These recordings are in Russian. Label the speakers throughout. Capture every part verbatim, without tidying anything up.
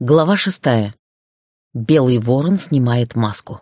Speaker 1: Глава шестая. Белый ворон снимает маску.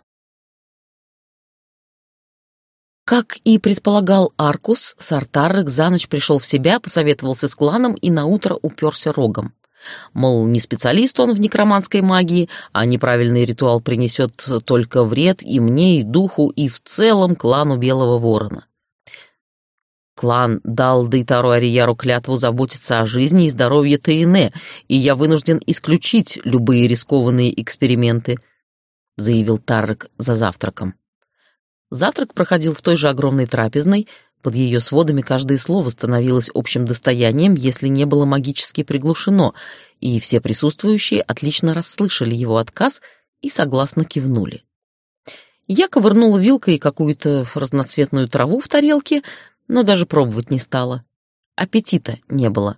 Speaker 1: Как и предполагал Аркус, сар Таррек за ночь пришел в себя, посоветовался с кланом и наутро уперся рогом. Мол, не специалист он в некроманской магии, а неправильный ритуал принесет только вред и мне, и духу, и в целом клану Белого Ворона. Клан дал Дейтару Арияру клятву заботиться о жизни и здоровье Тейне, и я вынужден исключить любые рискованные эксперименты, заявил Таррек за завтраком. Завтрак проходил в той же огромной трапезной. Под ее сводами каждое слово становилось общим достоянием, если не было магически приглушено, и все присутствующие отлично расслышали его отказ и согласно кивнули. Я ковырнула вилкой какую-то разноцветную траву в тарелке, но даже пробовать не стала. Аппетита не было.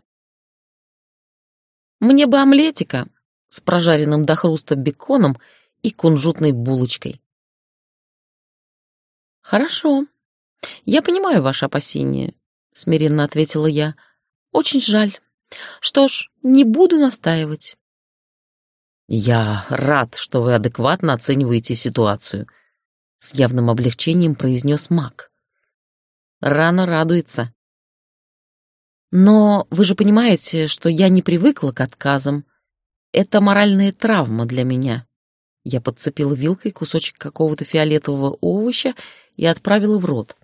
Speaker 1: Мне бы омлетика с прожаренным до хруста беконом и кунжутной булочкой. «Хорошо. Я понимаю ваши опасения», — смиренно ответила я. «Очень жаль. Что ж, не буду настаивать». «Я рад, что вы адекватно оцениваете ситуацию», — с явным облегчением произнес маг. «Рано радуется». «Но вы же понимаете, что я не привыкла к отказам. Это моральная травма для меня». Я подцепила вилкой кусочек какого-то фиолетового овоща и отправила в рот.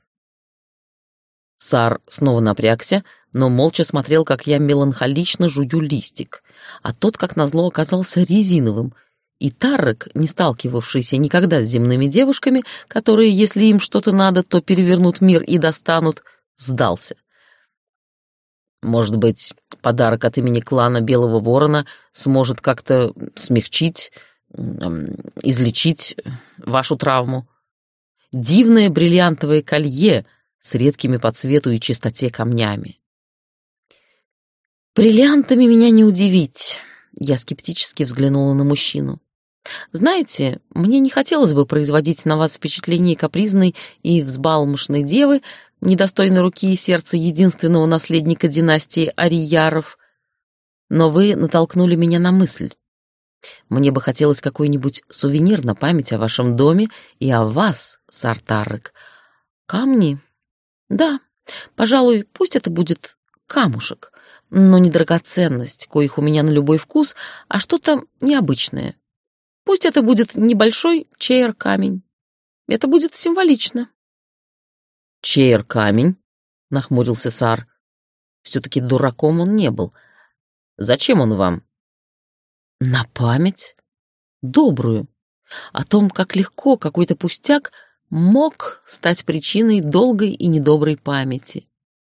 Speaker 1: Сар снова напрягся, но молча смотрел, как я меланхолично жую листик, а тот, как назло, оказался резиновым, и Таррек, не сталкивавшийся никогда с земными девушками, которые, если им что-то надо, то перевернут мир и достанут, сдался. Может быть, подарок от имени клана Белого Ворона сможет как-то смягчить, излечить вашу травму. Дивное бриллиантовое колье с редкими по цвету и чистоте камнями. Бриллиантами меня не удивить. Я скептически взглянула на мужчину. Знаете, мне не хотелось бы производить на вас впечатление капризной и взбалмошной девы, недостойной руки и сердца единственного наследника династии Арияров, но вы натолкнули меня на мысль. Мне бы хотелось какой-нибудь сувенир на память о вашем доме и о вас, сар Таррек. Камни? Да, пожалуй, пусть это будет камушек, но не драгоценность, коих у меня на любой вкус, а что-то необычное. Пусть это будет небольшой чейр-камень. Это будет символично. Чейр-камень? Нахмурился сар. Все-таки дураком он не был. Зачем он вам? На память? Добрую. О том, как легко какой-то пустяк мог стать причиной долгой и недоброй памяти.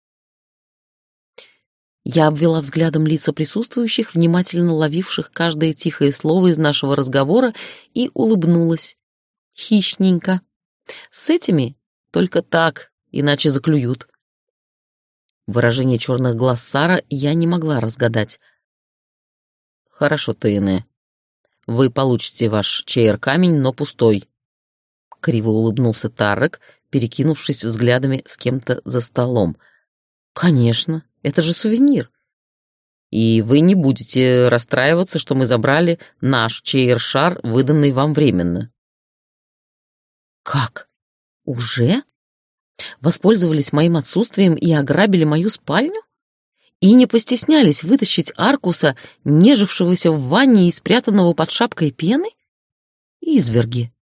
Speaker 1: Я обвела взглядом лица присутствующих, внимательно ловивших каждое тихое слово из нашего разговора, и улыбнулась. Хищненько. С этими только так, иначе заклюют. Выражение черных глаз Сара я не могла разгадать. «Хорошо, Тейне. Вы получите ваш чейр-камень, но пустой». Криво улыбнулся Таррек, перекинувшись взглядами с кем-то за столом. «Конечно, это же сувенир. И вы не будете расстраиваться, что мы забрали наш чейр-шар, выданный вам временно». «Как? Уже? Воспользовались моим отсутствием и ограбили мою спальню? И не постеснялись вытащить Аркуса, нежившегося в ванне и спрятанного под шапкой пены? Изверги.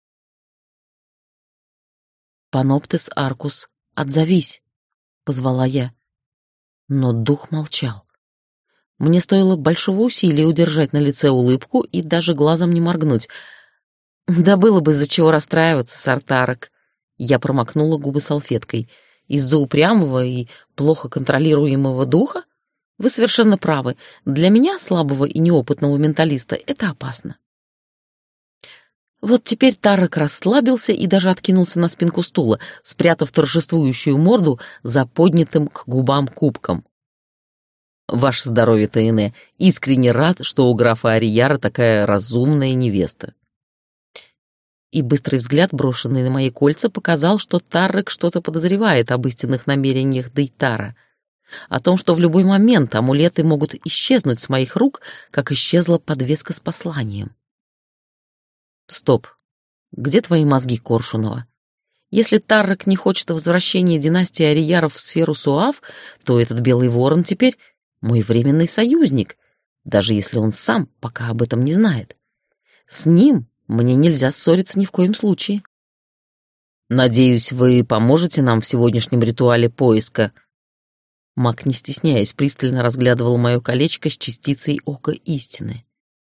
Speaker 1: «Паноптес Аркус, отзовись», — позвала я. Но дух молчал. Мне стоило большого усилия удержать на лице улыбку и даже глазом не моргнуть. Да было бы из-за чего расстраиваться, сар Таррек. Я промокнула губы салфеткой. Из-за упрямого и плохо контролируемого духа? Вы совершенно правы. Для меня, слабого и неопытного менталиста, это опасно. Вот теперь Таррек расслабился и даже откинулся на спинку стула, спрятав торжествующую морду за поднятым к губам кубком. Ваше здоровье, Тейне. Искренне рад, что у графа Арияра такая разумная невеста. И быстрый взгляд, брошенный на мои кольца, показал, что Таррек что-то подозревает об истинных намерениях Дейтара. О том, что в любой момент амулеты могут исчезнуть с моих рук, как исчезла подвеска с посланием. Стоп. Где твои мозги, Коршунова? Если Таррок не хочет возвращения династии Арияров в сферу Суав, то этот Белый Ворон теперь мой временный союзник, даже если он сам пока об этом не знает. С ним мне нельзя ссориться ни в коем случае. Надеюсь, вы поможете нам в сегодняшнем ритуале поиска. Маг, не стесняясь, пристально разглядывал мое колечко с частицей ока истины.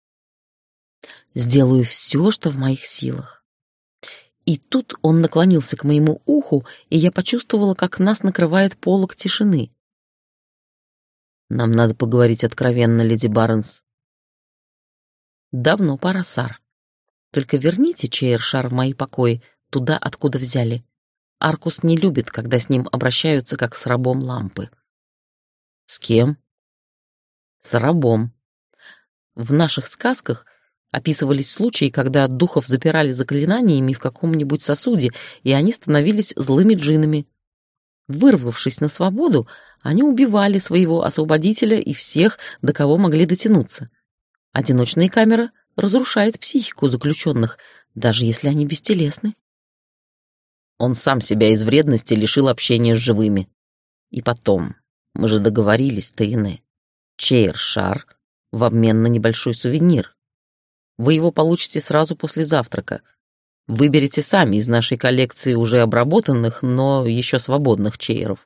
Speaker 1: Сделаю все, что в моих силах. И тут он наклонился к моему уху, и я почувствовала, как нас накрывает полог тишины. Нам надо поговорить откровенно, леди Барнс. Давно пора, Сар. Только верните Чейр-Шар в мои покои, туда, откуда взяли. Аркус не любит, когда с ним обращаются, как с рабом лампы. С кем? С рабом. В наших сказках описывались случаи, когда духов запирали заклинаниями в каком-нибудь сосуде, и они становились злыми джиннами. Вырвавшись на свободу, они убивали своего освободителя и всех, до кого могли дотянуться. Одиночная камера разрушает психику заключенных, даже если они бестелесны. Он сам себя из вредности лишил общения с живыми. И потом, мы же договорились, Тейне, Чейр-Шар в обмен на небольшой сувенир. Вы его получите сразу после завтрака. Выберите сами из нашей коллекции уже обработанных, но еще свободных чейров.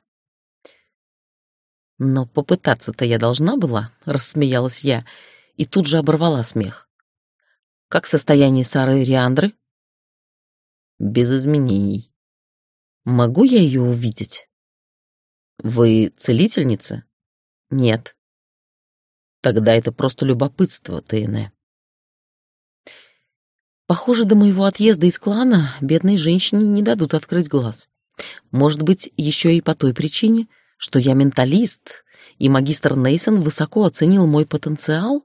Speaker 1: Но попытаться-то я должна была, рассмеялась я, и тут же оборвала смех. Как состояние Сары Риандры? Без изменений. Могу я ее увидеть? Вы целительница? Нет. Тогда это просто любопытство, Тейне. Похоже, до моего отъезда из клана бедной женщине не дадут открыть глаз. Может быть, еще и по той причине, что я менталист, и магистр Нейсон высоко оценил мой потенциал?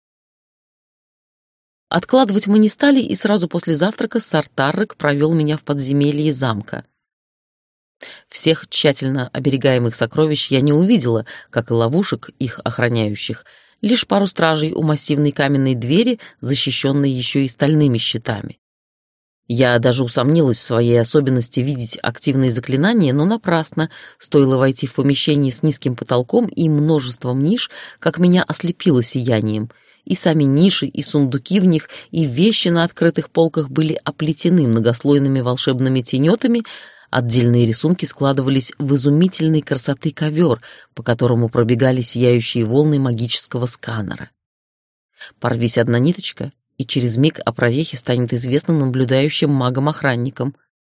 Speaker 1: Откладывать мы не стали, и сразу после завтрака сар Таррек провел меня в подземелье замка. Всех тщательно оберегаемых сокровищ я не увидела, как и ловушек, их охраняющих, лишь пару стражей у массивной каменной двери, защищенной еще и стальными щитами. Я даже усомнилась в своей особенности видеть активные заклинания, но напрасно. Стоило войти в помещение с низким потолком и множеством ниш, как меня ослепило сиянием. И сами ниши, и сундуки в них, и вещи на открытых полках были оплетены многослойными волшебными тенетами. Отдельные рисунки складывались в изумительной красоты ковер, по которому пробегали сияющие волны магического сканера. Порвись одна ниточка, и через миг о прорехе станет известно наблюдающим магам-охранникам.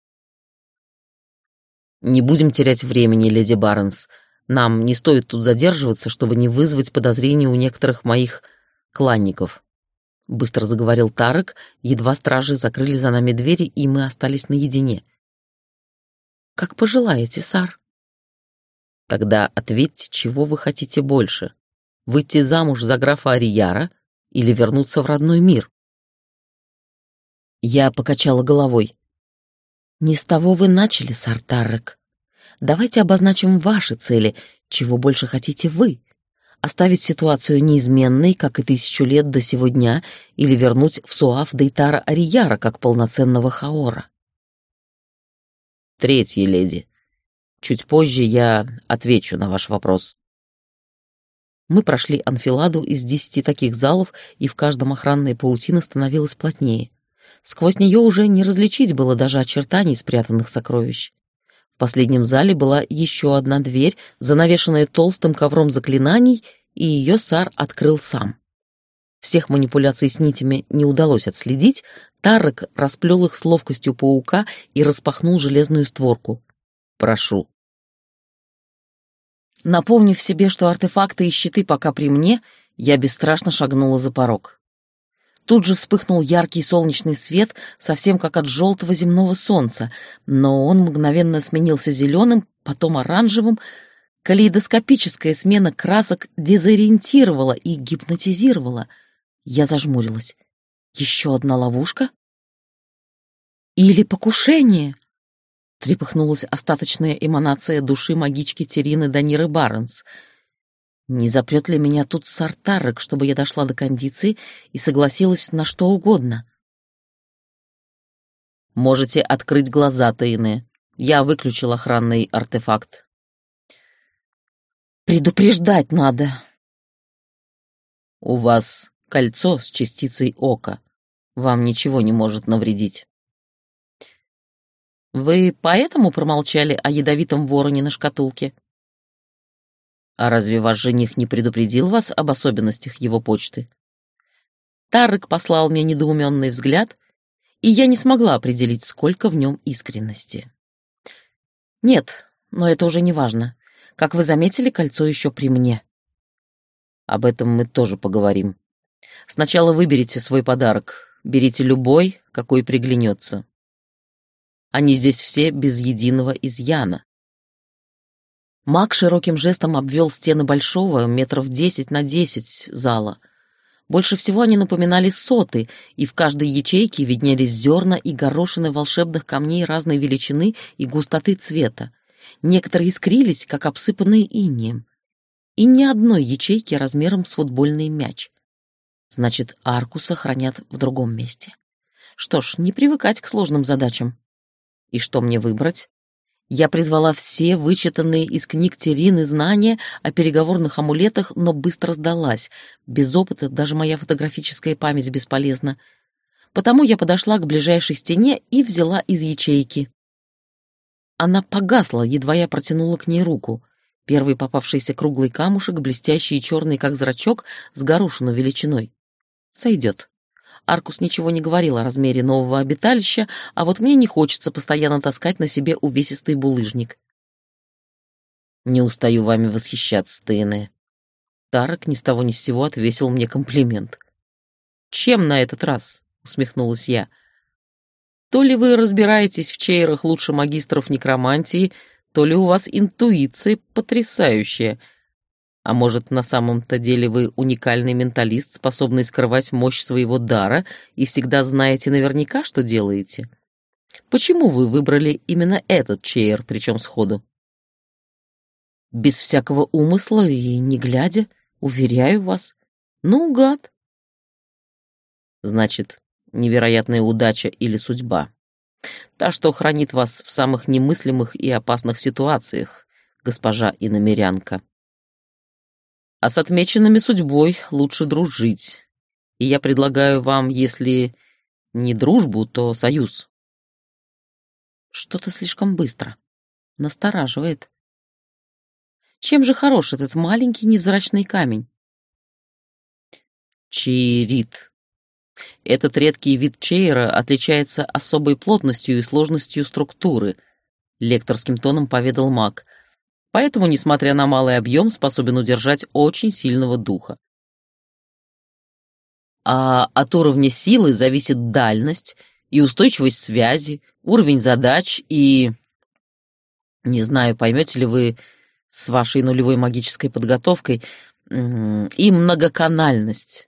Speaker 1: «Не будем терять времени, леди Барнс. Нам не стоит тут задерживаться, чтобы не вызвать подозрений у некоторых моих кланников», — быстро заговорил Таррек, едва стражи закрыли за нами двери, и мы остались наедине. «Как пожелаете, сар». «Тогда ответьте, чего вы хотите больше? Выйти замуж за графа Арияра или вернуться в родной мир?» Я покачала головой. «Не с того вы начали, сар Таррек. Давайте обозначим ваши цели, чего больше хотите вы. Оставить ситуацию неизменной, как и тысячу лет до сего дня, или вернуть в Суав Дейтара Арияра как полноценного хаора?» «Третья, леди. Чуть позже я отвечу на ваш вопрос». Мы прошли анфиладу из десяти таких залов, и в каждом охранная паутина становилась плотнее. Сквозь нее уже не различить было даже очертаний спрятанных сокровищ. В последнем зале была еще одна дверь, занавешенная толстым ковром заклинаний, и ее сар открыл сам. Всех манипуляций с нитями не удалось отследить. Таррек расплел их с ловкостью паука и распахнул железную створку. «Прошу». Напомнив себе, что артефакты и щиты пока при мне, я бесстрашно шагнула за порог. Тут же вспыхнул яркий солнечный свет, совсем как от желтого земного солнца, но он мгновенно сменился зеленым, потом оранжевым. Калейдоскопическая смена красок дезориентировала и гипнотизировала. Я зажмурилась. Еще одна ловушка? Или покушение? Трепыхнулась остаточная эманация души магички Терины Даниры Барнс. Не запрет ли меня тут Сартаррек, чтобы я дошла до кондиции и согласилась на что угодно? Можете открыть глаза, Тейне. Я выключил охранный артефакт. Предупреждать надо. У вас кольцо с частицей ока. Вам ничего не может навредить. Вы поэтому промолчали о ядовитом вороне на шкатулке? А разве ваш жених не предупредил вас об особенностях его почты? Таррек послал мне недоуменный взгляд, и я не смогла определить, сколько в нем искренности. Нет, но это уже не важно. Как вы заметили, кольцо еще при мне. Об этом мы тоже поговорим. Сначала выберите свой подарок. Берите любой, какой приглянется. Они здесь все без единого изъяна. Маг широким жестом обвел стены большого, метров десять на десять зала. Больше всего они напоминали соты, и в каждой ячейке виднелись зерна и горошины волшебных камней разной величины и густоты цвета. Некоторые искрились, как обсыпанные инеем. И ни одной ячейки размером с футбольный мяч. Значит, Аркуса хранят в другом месте. Что ж, не привыкать к сложным задачам. И что мне выбрать? Я призвала все вычитанные из книг Терины знания о переговорных амулетах, но быстро сдалась. Без опыта даже моя фотографическая память бесполезна. Потому я подошла к ближайшей стене и взяла из ячейки. Она погасла, едва я протянула к ней руку. Первый попавшийся круглый камушек, блестящий и черный, как зрачок, с горошину величиной. Сойдет. Аркус ничего не говорил о размере нового обиталища, а вот мне не хочется постоянно таскать на себе увесистый булыжник. Не устаю вами восхищаться, Тейне. Таррек ни с того ни с сего отвесил мне комплимент. Чем на этот раз? Усмехнулась я. То ли вы разбираетесь в чейрах лучше магистров некромантии, то ли у вас интуиция потрясающая. А может, на самом-то деле вы уникальный менталист, способный скрывать мощь своего дара, и всегда знаете наверняка, что делаете? Почему вы выбрали именно этот чейр, причем сходу? Без всякого умысла и не глядя, уверяю вас. Наугад. Значит, невероятная удача или судьба. Та, что хранит вас в самых немыслимых и опасных ситуациях, госпожа иномерянка. А с отмеченными судьбой лучше дружить. И я предлагаю вам, если не дружбу, то союз. Что-то слишком быстро. Настораживает. Чем же хорош этот маленький невзрачный камень? Чейрит. Этот редкий вид чейра отличается особой плотностью и сложностью структуры, лекторским тоном поведал маг. Поэтому, несмотря на малый объем, способен удержать очень сильного духа. А от уровня силы зависит дальность и устойчивость связи, уровень задач и... Не знаю, поймете ли вы с вашей нулевой магической подготовкой, и многоканальность.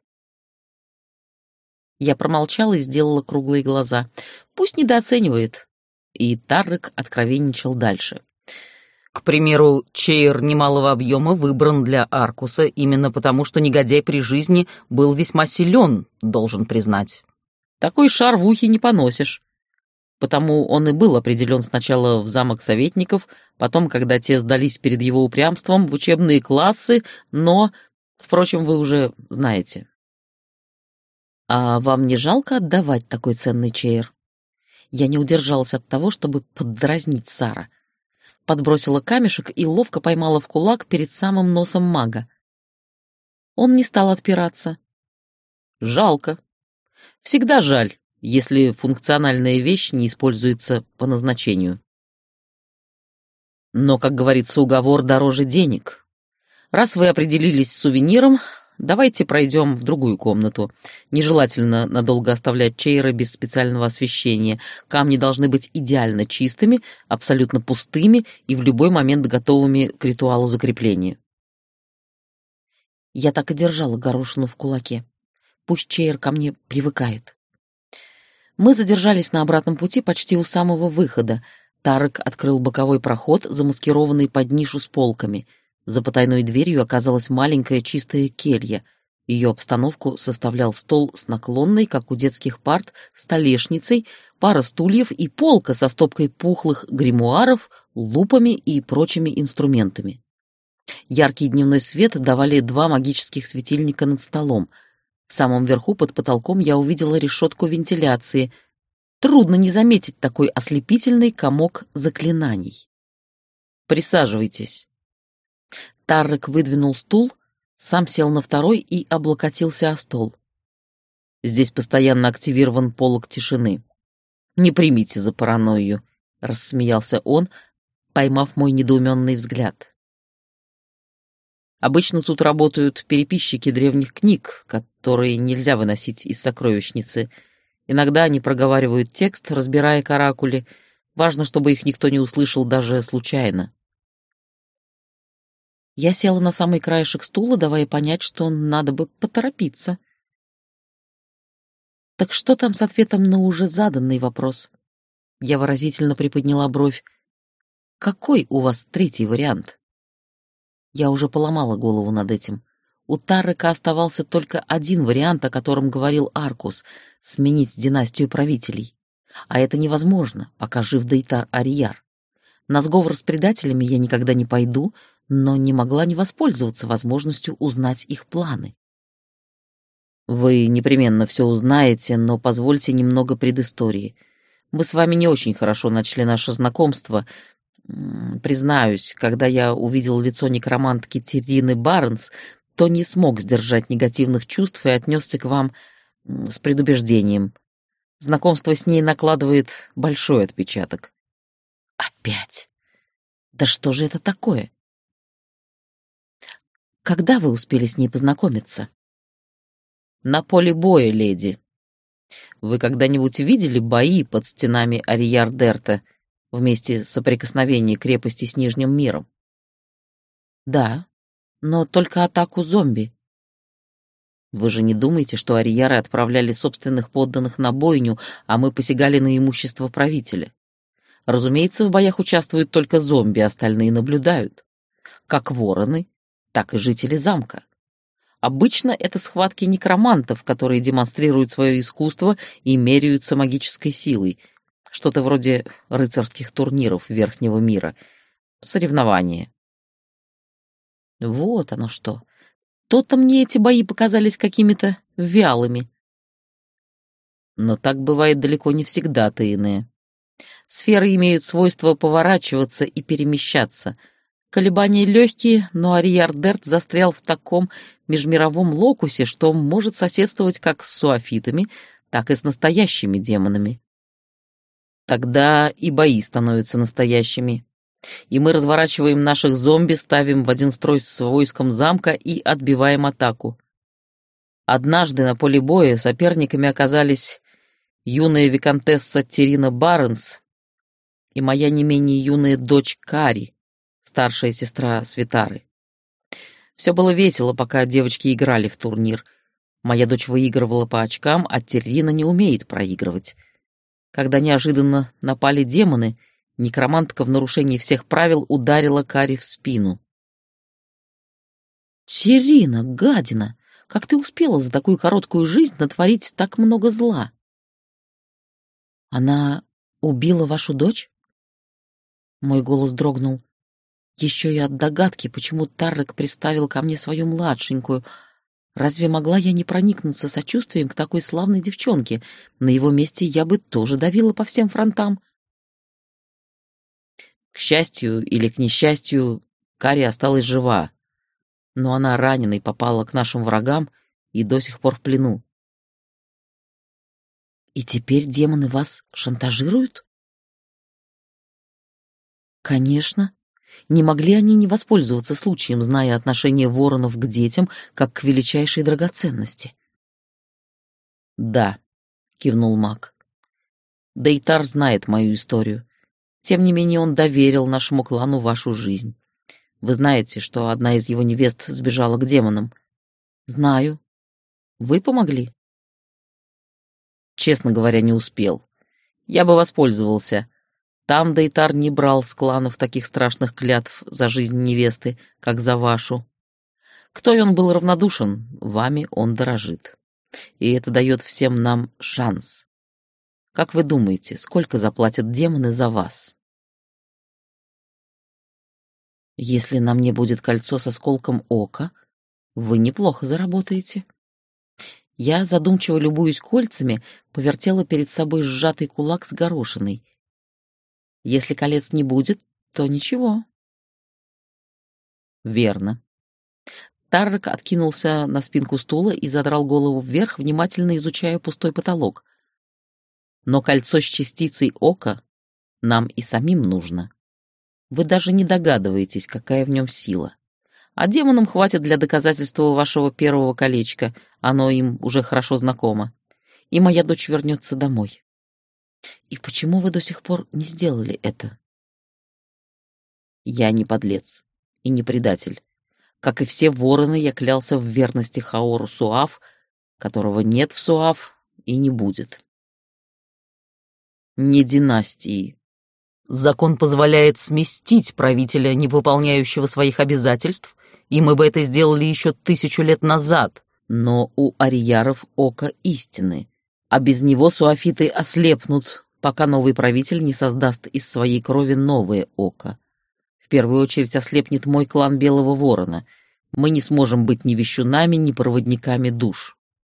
Speaker 1: Я промолчала и сделала круглые глаза. Пусть недооценивает. И Таррек откровенничал дальше. К примеру, чейр немалого объема выбран для Аркуса именно потому, что негодяй при жизни был весьма силен, должен признать. Такой шар в ухе не поносишь. Потому он и был определен сначала в замок советников, потом, когда те сдались перед его упрямством, в учебные классы, но, впрочем, вы уже знаете. А вам не жалко отдавать такой ценный чейр? Я не удержалась от того, чтобы поддразнить Сара. Подбросила камешек и ловко поймала в кулак перед самым носом мага. Он не стал отпираться. Жалко. Всегда жаль, если функциональная вещь не используется по назначению. Но, как говорится, уговор дороже денег. Раз вы определились с сувениром, давайте пройдем в другую комнату. Нежелательно надолго оставлять чейры без специального освещения. Камни должны быть идеально чистыми, абсолютно пустыми и в любой момент готовыми к ритуалу закрепления. Я так и держала горошину в кулаке. Пусть чейр ко мне привыкает. Мы задержались на обратном пути почти у самого выхода. Тарек открыл боковой проход, замаскированный под нишу с полками. За потайной дверью оказалась маленькая чистая келья. Ее обстановку составлял стол с наклонной, как у детских парт, столешницей, пара стульев и полка со стопкой пухлых гримуаров, лупами и прочими инструментами. Яркий дневной свет давали два магических светильника над столом. В самом верху под потолком я увидела решетку вентиляции. Трудно не заметить такой ослепительный комок заклинаний. «Присаживайтесь». Тарек выдвинул стул, сам сел на второй и облокотился о стол. «Здесь постоянно активирован полог тишины. Не примите за паранойю», — рассмеялся он, поймав мой недоуменный взгляд. «Обычно тут работают переписчики древних книг, которые нельзя выносить из сокровищницы. Иногда они проговаривают текст, разбирая каракули. Важно, чтобы их никто не услышал даже случайно». Я села на самый краешек стула, давая понять, что надо бы поторопиться. «Так что там с ответом на уже заданный вопрос?» Я выразительно приподняла бровь. «Какой у вас третий вариант?» Я уже поломала голову над этим. У Тарека оставался только один вариант, о котором говорил Аркус — сменить династию правителей. А это невозможно, пока жив Дейтар Арияр. На сговор с предателями я никогда не пойду, но не могла не воспользоваться возможностью узнать их планы. «Вы непременно все узнаете, но позвольте немного предыстории. Мы с вами не очень хорошо начали наше знакомство. Признаюсь, когда я увидел лицо некромантки Тирины Барнс, то не смог сдержать негативных чувств и отнесся к вам с предубеждением. Знакомство с ней накладывает большой отпечаток». «Опять? Да что же это такое?» «Когда вы успели с ней познакомиться?» «На поле боя, леди. Вы когда-нибудь видели бои под стенами Арияр-Дерта вместе соприкосновения крепости с Нижним миром?» «Да, но только атаку зомби». «Вы же не думаете, что Арияры отправляли собственных подданных на бойню, а мы посягали на имущество правителя? Разумеется, в боях участвуют только зомби, остальные наблюдают. Как вороны, так и жители замка. Обычно это схватки некромантов, которые демонстрируют свое искусство и меряются магической силой. Что-то вроде рыцарских турниров Верхнего мира. Соревнования». «Вот оно что. То-то мне эти бои показались какими-то вялыми». «Но так бывает далеко не всегда, Тейне. Сферы имеют свойство поворачиваться и перемещаться. Колебания легкие, но Арияр-Дерт застрял в таком межмировом локусе, что может соседствовать как с суафитами, так и с настоящими демонами. Тогда и бои становятся настоящими. И мы разворачиваем наших зомби, ставим в один строй с войском замка и отбиваем атаку. Однажды на поле боя соперниками оказались юная виконтесса Тирина Барнс и моя не менее юная дочь Кари, старшая сестра Светары. Все было весело, пока девочки играли в турнир. Моя дочь выигрывала по очкам, а Тирина не умеет проигрывать. Когда неожиданно напали демоны, некромантка в нарушении всех правил ударила Кари в спину. «Тирина, гадина, как ты успела за такую короткую жизнь натворить так много зла?» «Она убила вашу дочь?» Мой голос дрогнул. Еще и от догадки, почему Тарек приставил ко мне свою младшенькую. Разве могла я не проникнуться сочувствием к такой славной девчонке? На его месте я бы тоже давила по всем фронтам. К счастью или к несчастью, Кари осталась жива, но она раненой попала к нашим врагам и до сих пор в плену. «И теперь демоны вас шантажируют?» «Конечно. Не могли они не воспользоваться случаем, зная отношение воронов к детям как к величайшей драгоценности?» «Да», — кивнул маг. «Дейтар знает мою историю. Тем не менее он доверил нашему клану вашу жизнь. Вы знаете, что одна из его невест сбежала к демонам?» «Знаю. Вы помогли?» «Честно говоря, не успел. Я бы воспользовался. Там Дейтар не брал с кланов таких страшных клятв за жизнь невесты, как за вашу. К той он был равнодушен, вами он дорожит. И это дает всем нам шанс. Как вы думаете, сколько заплатят демоны за вас? Если на мне будет кольцо с осколком ока, вы неплохо заработаете. Я, задумчиво любуясь кольцами, повертела перед собой сжатый кулак с горошиной. Если колец не будет, то ничего. Верно. Таррек откинулся на спинку стула и задрал голову вверх, внимательно изучая пустой потолок. Но кольцо с частицей ока нам и самим нужно. Вы даже не догадываетесь, какая в нем сила. А демонам хватит для доказательства вашего первого колечка, оно им уже хорошо знакомо. И моя дочь вернется домой. И почему вы до сих пор не сделали это? Я не подлец и не предатель. Как и все вороны, я клялся в верности Хаору Суав, которого нет в Суав и не будет. Не династии. Закон позволяет сместить правителя, не выполняющего своих обязательств, и мы бы это сделали еще тысячу лет назад, но у арияров око истины, а без него суафиты ослепнут, пока новый правитель не создаст из своей крови новое око. В первую очередь ослепнет мой клан Белого Ворона. Мы не сможем быть ни вещунами, ни проводниками душ.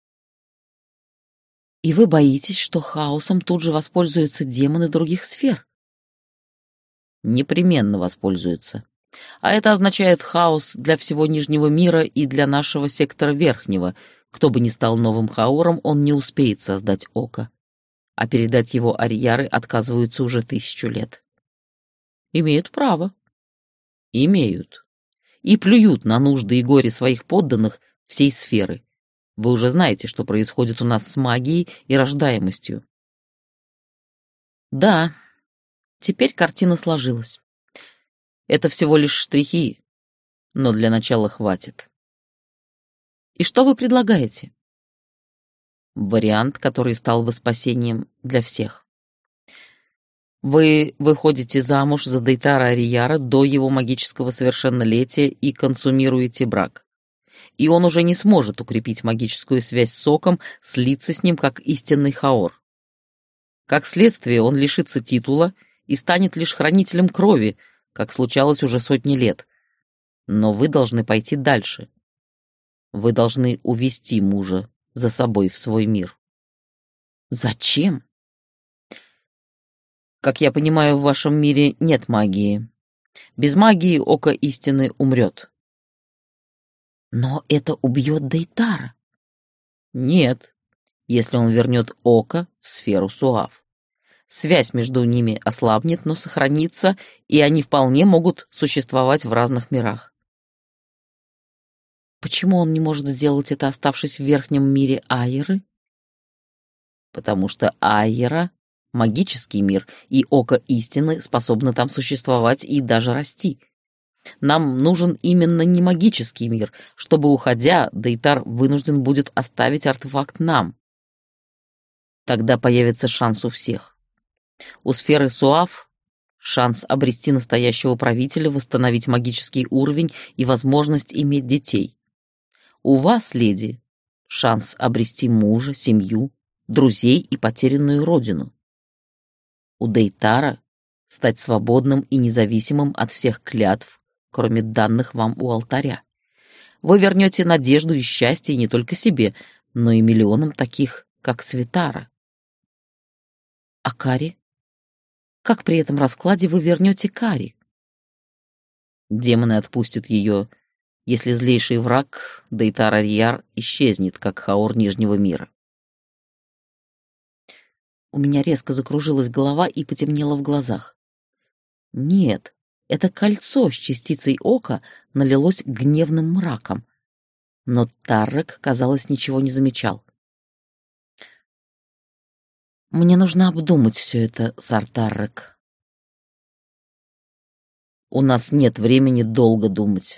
Speaker 1: И вы боитесь, что хаосом тут же воспользуются демоны других сфер? Непременно воспользуются. А это означает хаос для всего Нижнего мира и для нашего сектора Верхнего. Кто бы ни стал новым Хаором, он не успеет создать око. А передать его арияры отказываются уже тысячу лет. Имеют право. Имеют. И плюют на нужды и горе своих подданных всей сферы. Вы уже знаете, что происходит у нас с магией и рождаемостью. Да, теперь картина сложилась. Это всего лишь штрихи, но для начала хватит. И что вы предлагаете? Вариант, который стал бы спасением для всех. Вы выходите замуж за Дейтара Арияра до его магического совершеннолетия и консумируете брак. И он уже не сможет укрепить магическую связь с Оком, слиться с ним как истинный Хаор. Как следствие, он лишится титула и станет лишь хранителем крови, как случалось уже сотни лет. Но вы должны пойти дальше. Вы должны увести мужа за собой в свой мир. Зачем? Как я понимаю, в вашем мире нет магии. Без магии Око истины умрет. Но это убьет Дейтара. Нет, если он вернет Око в сферу Суав. Связь между ними ослабнет, но сохранится, и они вполне могут существовать в разных мирах. Почему он не может сделать это, оставшись в верхнем мире Айеры? Потому что Айера — магический мир, и Око истины способно там существовать и даже расти. Нам нужен именно не магический мир, чтобы, уходя, Дейтар вынужден будет оставить артефакт нам. Тогда появится шанс у всех. У сферы Суав шанс обрести настоящего правителя, восстановить магический уровень и возможность иметь детей. У вас, леди, шанс обрести мужа, семью, друзей и потерянную родину. У Дейтара стать свободным и независимым от всех клятв, кроме данных вам у алтаря. Вы вернете надежду и счастье не только себе, но и миллионам таких, как Светара. А Кари? Как при этом раскладе вы вернете Кари? Демоны отпустят ее, если злейший враг, Дейтар Арияр, исчезнет, как Хаор Нижнего мира. У меня резко закружилась голова и потемнело в глазах. Нет, это кольцо с частицей ока налилось гневным мраком. Но Таррек, казалось, ничего не замечал. Мне нужно обдумать все это, сар Таррек. У нас нет времени долго думать.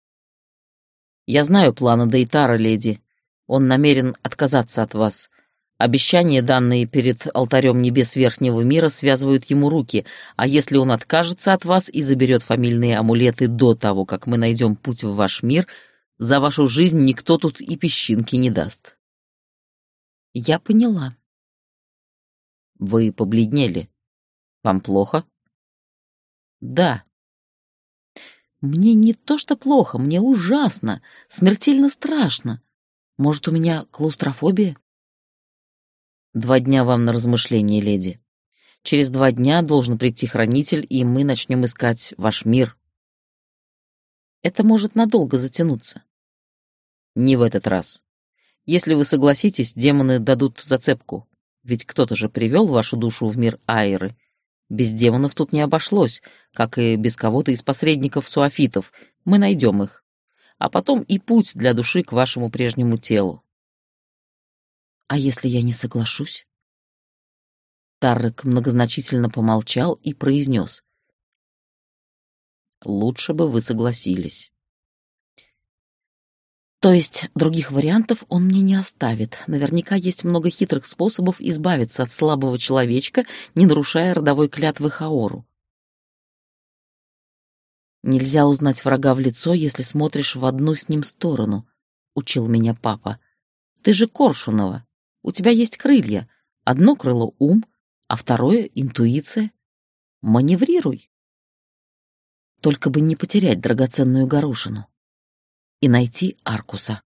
Speaker 1: Я знаю планы Дейтара, леди. Он намерен отказаться от вас. Обещания, данные перед алтарем небес Верхнего мира, связывают ему руки, а если он откажется от вас и заберет фамильные амулеты до того, как мы найдем путь в ваш мир, за вашу жизнь никто тут и песчинки не даст». «Я поняла». «Вы побледнели. Вам плохо?» «Да». «Мне не то что плохо, мне ужасно, смертельно страшно. Может, у меня клаустрофобия?» «Два дня вам на размышление, леди. Через два дня должен прийти хранитель, и мы начнем искать ваш мир». «Это может надолго затянуться». «Не в этот раз. Если вы согласитесь, демоны дадут зацепку, ведь кто-то же привел вашу душу в мир Айры. Без демонов тут не обошлось, как и без кого-то из посредников-суафитов. Мы найдем их. А потом и путь для души к вашему прежнему телу». «А если я не соглашусь?» Таррек многозначительно помолчал и произнес: «Лучше бы вы согласились». «То есть других вариантов он мне не оставит. Наверняка есть много хитрых способов избавиться от слабого человечка, не нарушая родовой клятвы Хаору». «Нельзя узнать врага в лицо, если смотришь в одну с ним сторону», — учил меня папа. «Ты же Коршунова. У тебя есть крылья. Одно крыло — ум, а второе — интуиция. Маневрируй. Только бы не потерять драгоценную горошину и найти Аркуса».